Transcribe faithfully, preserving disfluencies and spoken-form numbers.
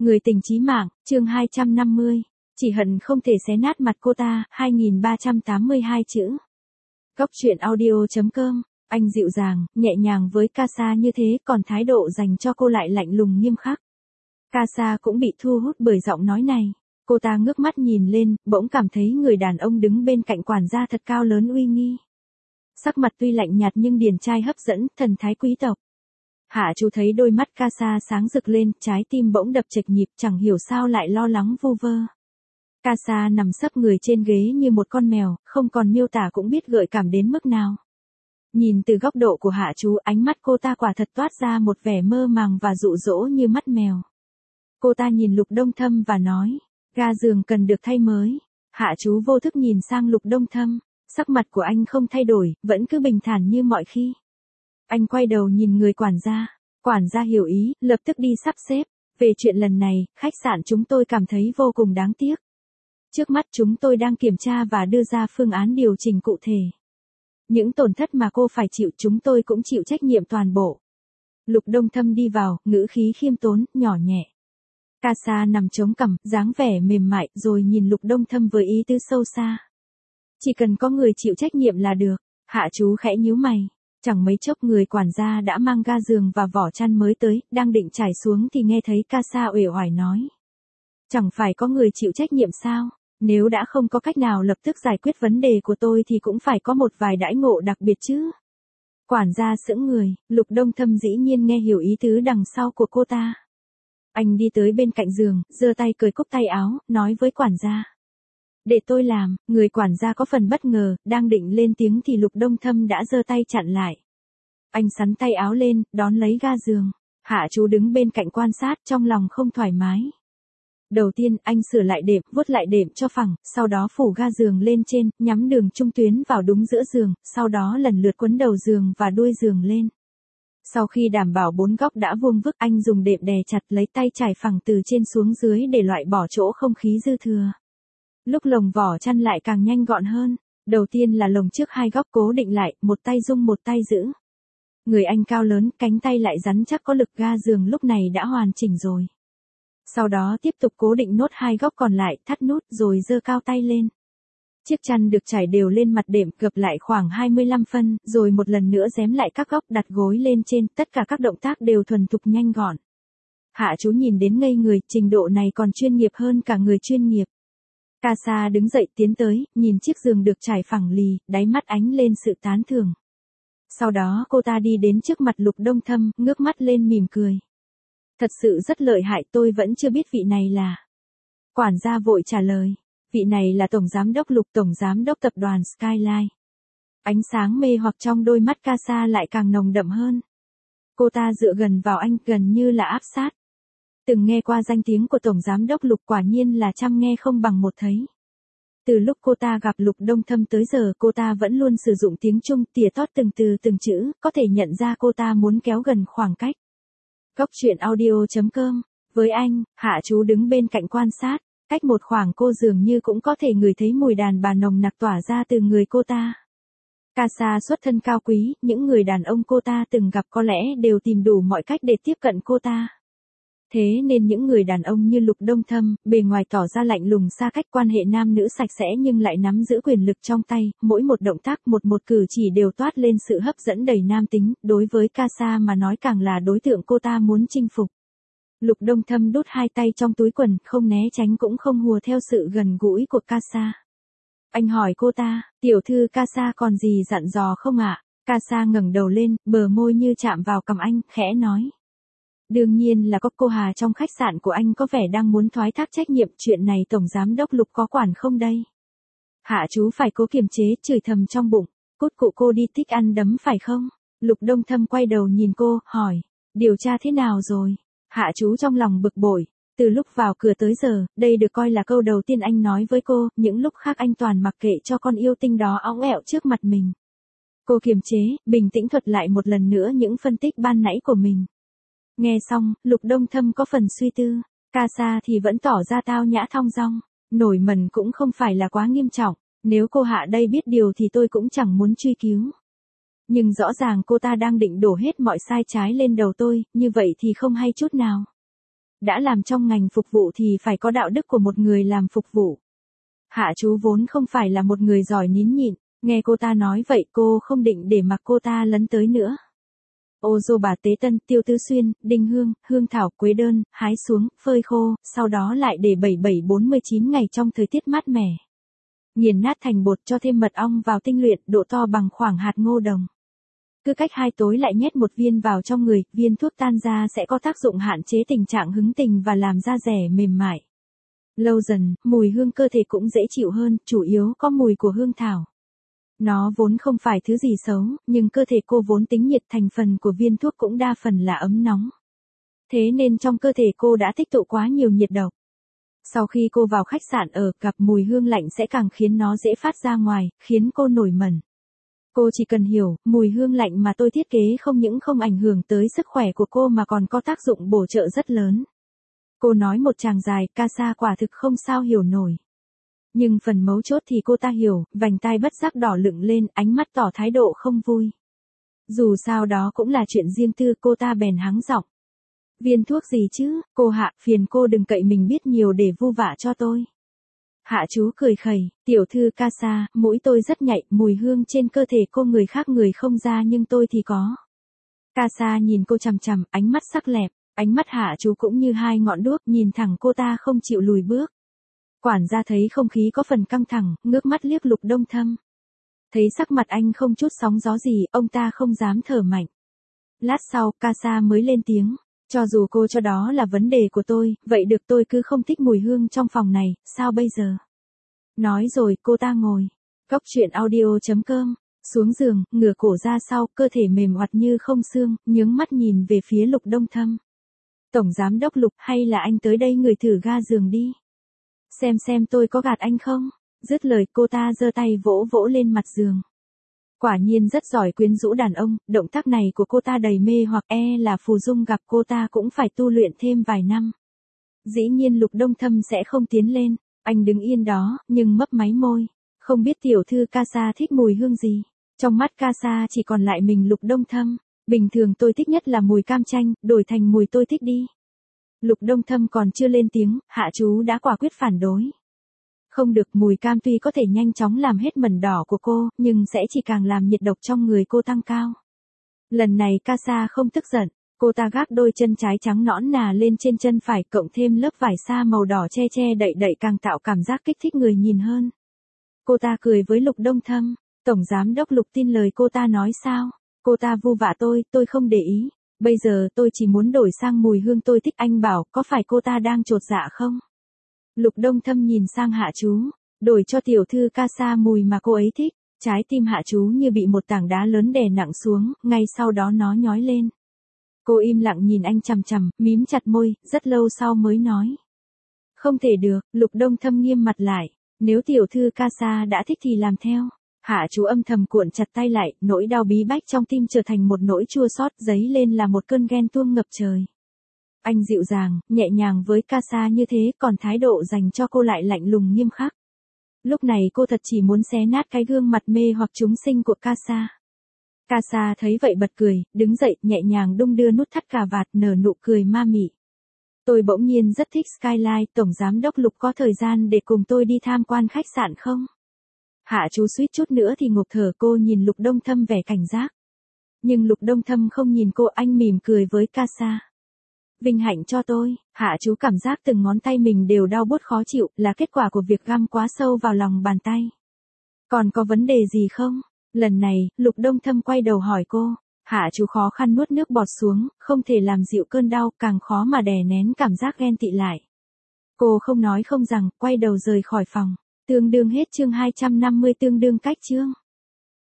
Người tình chí mạng, chương hai trăm năm mươi. Chỉ hận không thể xé nát mặt cô ta, hai nghìn ba trăm tám mươi hai chữ. Góc truyện audio chấm com. Anh dịu dàng, nhẹ nhàng với Casa như thế, còn thái độ dành cho cô lại lạnh lùng nghiêm khắc. Casa cũng bị thu hút bởi giọng nói này. Cô ta ngước mắt nhìn lên, bỗng cảm thấy người đàn ông đứng bên cạnh quản gia thật cao lớn uy nghi. Sắc mặt tuy lạnh nhạt nhưng điển trai hấp dẫn, thần thái quý tộc. Hạ chú thấy đôi mắt Casa sáng rực lên, trái tim bỗng đập chệch nhịp, chẳng hiểu sao lại lo lắng vu vơ. Casa nằm sấp người trên ghế như một con mèo, không còn miêu tả cũng biết gợi cảm đến mức nào. Nhìn từ góc độ của hạ chú, ánh mắt cô ta quả thật toát ra một vẻ mơ màng và dụ dỗ như mắt mèo. Cô ta nhìn Lục Đông Thâm và nói, ga giường cần được thay mới. Hạ chú vô thức nhìn sang Lục Đông Thâm, sắc mặt của anh không thay đổi, vẫn cứ bình thản như mọi khi. Anh quay đầu nhìn người quản gia, quản gia hiểu ý, lập tức đi sắp xếp. Về chuyện lần này, khách sạn chúng tôi cảm thấy vô cùng đáng tiếc. Trước mắt chúng tôi đang kiểm tra và đưa ra phương án điều chỉnh cụ thể. Những tổn thất mà cô phải chịu chúng tôi cũng chịu trách nhiệm toàn bộ. Lục Đông Thâm đi vào, ngữ khí khiêm tốn, nhỏ nhẹ. Casa nằm chống cằm, dáng vẻ mềm mại, rồi nhìn Lục Đông Thâm với ý tứ sâu xa. Chỉ cần có người chịu trách nhiệm là được. Hạ chú khẽ nhíu mày. Chẳng mấy chốc người quản gia đã mang ga giường và vỏ chăn mới tới, đang định trải xuống thì nghe thấy Casa uể oải nói. Chẳng phải có người chịu trách nhiệm sao? Nếu đã không có cách nào lập tức giải quyết vấn đề của tôi thì cũng phải có một vài đãi ngộ đặc biệt chứ. Quản gia sững người, Lục Đông Thâm dĩ nhiên nghe hiểu ý tứ đằng sau của cô ta. Anh đi tới bên cạnh giường, giơ tay cởi cúc tay áo, nói với quản gia. Để tôi làm. Người quản gia có phần bất ngờ, đang định lên tiếng thì Lục Đông Thâm đã giơ tay chặn lại. Anh xắn tay áo lên, đón lấy ga giường. Hạ chú đứng bên cạnh quan sát, trong lòng không thoải mái. Đầu tiên, anh sửa lại đệm, vuốt lại đệm cho phẳng, sau đó phủ ga giường lên trên, nhắm đường trung tuyến vào đúng giữa giường, sau đó lần lượt quấn đầu giường và đuôi giường lên. Sau khi đảm bảo bốn góc đã vuông vức, anh dùng đệm đè chặt, lấy tay trải phẳng từ trên xuống dưới để loại bỏ chỗ không khí dư thừa. Lúc lồng vỏ chăn lại càng nhanh gọn hơn. Đầu tiên là lồng trước hai góc cố định lại, một tay rung một tay giữ. Người anh cao lớn, cánh tay lại rắn chắc có lực, ga giường lúc này đã hoàn chỉnh rồi. Sau đó tiếp tục cố định nốt hai góc còn lại, thắt nút rồi giơ cao tay lên. Chiếc chăn được trải đều lên mặt đệm, gập lại khoảng hai mươi lăm phân, rồi một lần nữa rém lại các góc, đặt gối lên trên, tất cả các động tác đều thuần thục nhanh gọn. Hạ chú nhìn đến ngây người, trình độ này còn chuyên nghiệp hơn cả người chuyên nghiệp. Casa đứng dậy tiến tới, nhìn chiếc giường được trải phẳng lì, đáy mắt ánh lên sự tán thưởng. Sau đó cô ta đi đến trước mặt Lục Đông Thâm, ngước mắt lên mỉm cười. Thật sự rất lợi hại, tôi vẫn chưa biết vị này là. Quản gia vội trả lời. Vị này là Tổng Giám đốc Lục, Tổng Giám đốc tập đoàn Skyline. Ánh sáng mê hoặc trong đôi mắt Casa lại càng nồng đậm hơn. Cô ta dựa gần vào anh, gần như là áp sát. Từng nghe qua danh tiếng của Tổng Giám đốc Lục, quả nhiên là trăm nghe không bằng một thấy. Từ lúc cô ta gặp Lục Đông Thâm tới giờ cô ta vẫn luôn sử dụng tiếng Trung, tỉa tót từng từ từng chữ, có thể nhận ra cô ta muốn kéo gần khoảng cách. Góc truyện audio chấm com. Với anh, Hạ chú đứng bên cạnh quan sát, cách một khoảng cô dường như cũng có thể ngửi thấy mùi đàn bà nồng nặc tỏa ra từ người cô ta. Casa xuất thân cao quý, những người đàn ông cô ta từng gặp có lẽ đều tìm đủ mọi cách để tiếp cận cô ta. Thế nên những người đàn ông như Lục Đông Thâm, bề ngoài tỏ ra lạnh lùng xa cách, quan hệ nam nữ sạch sẽ nhưng lại nắm giữ quyền lực trong tay, mỗi một động tác, một một cử chỉ đều toát lên sự hấp dẫn đầy nam tính, đối với Casa mà nói càng là đối tượng cô ta muốn chinh phục. Lục Đông Thâm đút hai tay trong túi quần, không né tránh cũng không hùa theo sự gần gũi của Casa. Anh hỏi cô ta, tiểu thư Casa còn gì dặn dò không ạ? Casa ngẩng đầu lên, bờ môi như chạm vào cằm anh, khẽ nói. Đương nhiên là có, cô Hà trong khách sạn của anh có vẻ đang muốn thoái thác trách nhiệm, chuyện này Tổng Giám đốc Lục có quản không đây? Hạ chú phải cố kiềm chế, chửi thầm trong bụng, cút cụ cô đi thích ăn đấm phải không? Lục Đông Thâm quay đầu nhìn cô, hỏi, điều tra thế nào rồi? Hạ chú trong lòng bực bội, từ lúc vào cửa tới giờ, đây được coi là câu đầu tiên anh nói với cô, những lúc khác anh toàn mặc kệ cho con yêu tinh đó óng ẹo trước mặt mình. Cô kiềm chế, bình tĩnh thuật lại một lần nữa những phân tích ban nãy của mình. Nghe xong, Lục Đông Thâm có phần suy tư, Casa thì vẫn tỏ ra tao nhã thong dong, nổi mẩn cũng không phải là quá nghiêm trọng, nếu cô Hạ đây biết điều thì tôi cũng chẳng muốn truy cứu. Nhưng rõ ràng cô ta đang định đổ hết mọi sai trái lên đầu tôi, như vậy thì không hay chút nào. đã làm trong ngành phục vụ thì phải có đạo đức của một người làm phục vụ. Hạ chú vốn không phải là một người giỏi nín nhịn, nghe cô ta nói vậy cô không định để mặc cô ta lấn tới nữa. Ô dô bà Tế Tân, Tiêu Tứ Xuyên, đinh hương, hương thảo, quế đơn, hái xuống, phơi khô, sau đó lại để bảy bảy bốn mươi chín ngày trong thời tiết mát mẻ. Nghiền nát thành bột, cho thêm mật ong vào tinh luyện, độ to bằng khoảng hạt ngô đồng. Cứ cách hai tối lại nhét một viên vào trong người, viên thuốc tan ra sẽ có tác dụng hạn chế tình trạng hứng tình và làm da rẻ mềm mại. Lâu dần, mùi hương cơ thể cũng dễ chịu hơn, chủ yếu có mùi của hương thảo. Nó vốn không phải thứ gì xấu, nhưng cơ thể cô vốn tính nhiệt, thành phần của viên thuốc cũng đa phần là ấm nóng. Thế nên trong cơ thể cô đã tích tụ quá nhiều nhiệt độc. Sau khi cô vào khách sạn ở, gặp mùi hương lạnh sẽ càng khiến nó dễ phát ra ngoài, khiến cô nổi mẩn. Cô chỉ cần hiểu, mùi hương lạnh mà tôi thiết kế không những không ảnh hưởng tới sức khỏe của cô mà còn có tác dụng bổ trợ rất lớn. Cô nói một tràng dài, Casa quả thực không sao hiểu nổi. Nhưng phần mấu chốt thì cô ta hiểu, vành tai bất giác đỏ lựng lên, ánh mắt tỏ thái độ không vui. Dù sao đó cũng là chuyện riêng tư, cô ta bèn hắng giọng. Viên thuốc gì chứ, cô Hạ, phiền cô đừng cậy mình biết nhiều để vu vạ cho tôi. Hạ chú cười khẩy, tiểu thư Casa, mũi tôi rất nhạy, mùi hương trên cơ thể cô người khác người không ra nhưng tôi thì có. Casa nhìn cô chằm chằm, ánh mắt sắc lẹp, ánh mắt Hạ chú cũng như hai ngọn đuốc nhìn thẳng cô ta không chịu lùi bước. Quản gia thấy không khí có phần căng thẳng, ngước mắt liếc Lục Đông Thâm. Thấy sắc mặt anh không chút sóng gió gì, ông ta không dám thở mạnh. Lát sau, Casa mới lên tiếng. Cho dù cô cho đó là vấn đề của tôi, vậy được tôi cứ không thích mùi hương trong phòng này, sao bây giờ? Nói rồi, cô ta ngồi. Cóc truyện audio chấm com. Xuống giường, ngửa cổ ra sau, cơ thể mềm oặt như không xương, nhướng mắt nhìn về phía Lục Đông Thâm. Tổng giám đốc Lục, hay là anh tới đây người thử ga giường đi. Xem xem tôi có gạt anh không? Dứt lời cô ta giơ tay vỗ vỗ lên mặt giường. Quả nhiên rất giỏi quyến rũ đàn ông, động tác này của cô ta đầy mê hoặc e là Phù Dung gặp cô ta cũng phải tu luyện thêm vài năm. Dĩ nhiên Lục Đông Thâm sẽ không tiến lên, anh đứng yên đó, nhưng mấp máy môi. Không biết tiểu thư Casa thích mùi hương gì. Trong mắt Casa chỉ còn lại mình Lục Đông Thâm. Bình thường tôi thích nhất là mùi cam chanh, đổi thành mùi tôi thích đi. Lục Đông Thâm còn chưa lên tiếng, Hạ chú đã quả quyết phản đối. Không được, mùi cam tuy có thể nhanh chóng làm hết mẩn đỏ của cô, nhưng sẽ chỉ càng làm nhiệt độc trong người cô tăng cao. Lần này Casa không tức giận, cô ta gác đôi chân trái trắng nõn nà lên trên chân phải cộng thêm lớp vải sa màu đỏ che che đậy đậy càng tạo cảm giác kích thích người nhìn hơn. Cô ta cười với Lục Đông Thâm, Tổng Giám đốc Lục tin lời cô ta nói sao? Cô ta vu vạ tôi, tôi không để ý. Bây giờ tôi chỉ muốn đổi sang mùi hương tôi thích, anh bảo có phải cô ta đang chột dạ không? Lục Đông Thâm nhìn sang Hạ chú, đổi cho tiểu thư Casa mùi mà cô ấy thích. Trái tim Hạ chú như bị một tảng đá lớn đè nặng xuống, ngay sau đó nó nhói lên. Cô im lặng nhìn anh chằm chằm, mím chặt môi, rất lâu sau mới nói. Không thể được, Lục Đông Thâm nghiêm mặt lại, nếu tiểu thư Casa đã thích thì làm theo. Hạ chú âm thầm cuộn chặt tay lại, nỗi đau bí bách trong tim trở thành một nỗi chua xót, dấy lên là một cơn ghen tuông ngập trời. Anh dịu dàng, nhẹ nhàng với Casa như thế, còn thái độ dành cho cô lại lạnh lùng nghiêm khắc. Lúc này cô thật chỉ muốn xé nát cái gương mặt mê hoặc chúng sinh của Casa. Casa thấy vậy bật cười, đứng dậy, nhẹ nhàng đung đưa nút thắt cà vạt, nở nụ cười ma mị. Tôi bỗng nhiên rất thích Skyline, Tổng Giám đốc Lục có thời gian để cùng tôi đi tham quan khách sạn không? Hạ chú suýt chút nữa thì ngộp thở, cô nhìn Lục Đông Thâm vẻ cảnh giác. Nhưng Lục Đông Thâm không nhìn cô, anh mỉm cười với Casa. Vinh hạnh cho tôi, Hạ chú cảm giác từng ngón tay mình đều đau buốt khó chịu, là kết quả của việc găm quá sâu vào lòng bàn tay. Còn có vấn đề gì không? Lần này, Lục Đông Thâm quay đầu hỏi cô. Hạ chú khó khăn nuốt nước bọt xuống, không thể làm dịu cơn đau, càng khó mà đè nén cảm giác ghen tị lại. Cô không nói không rằng, quay đầu rời khỏi phòng. Tương đương hết chương hai trăm năm mươi, tương đương cách chương.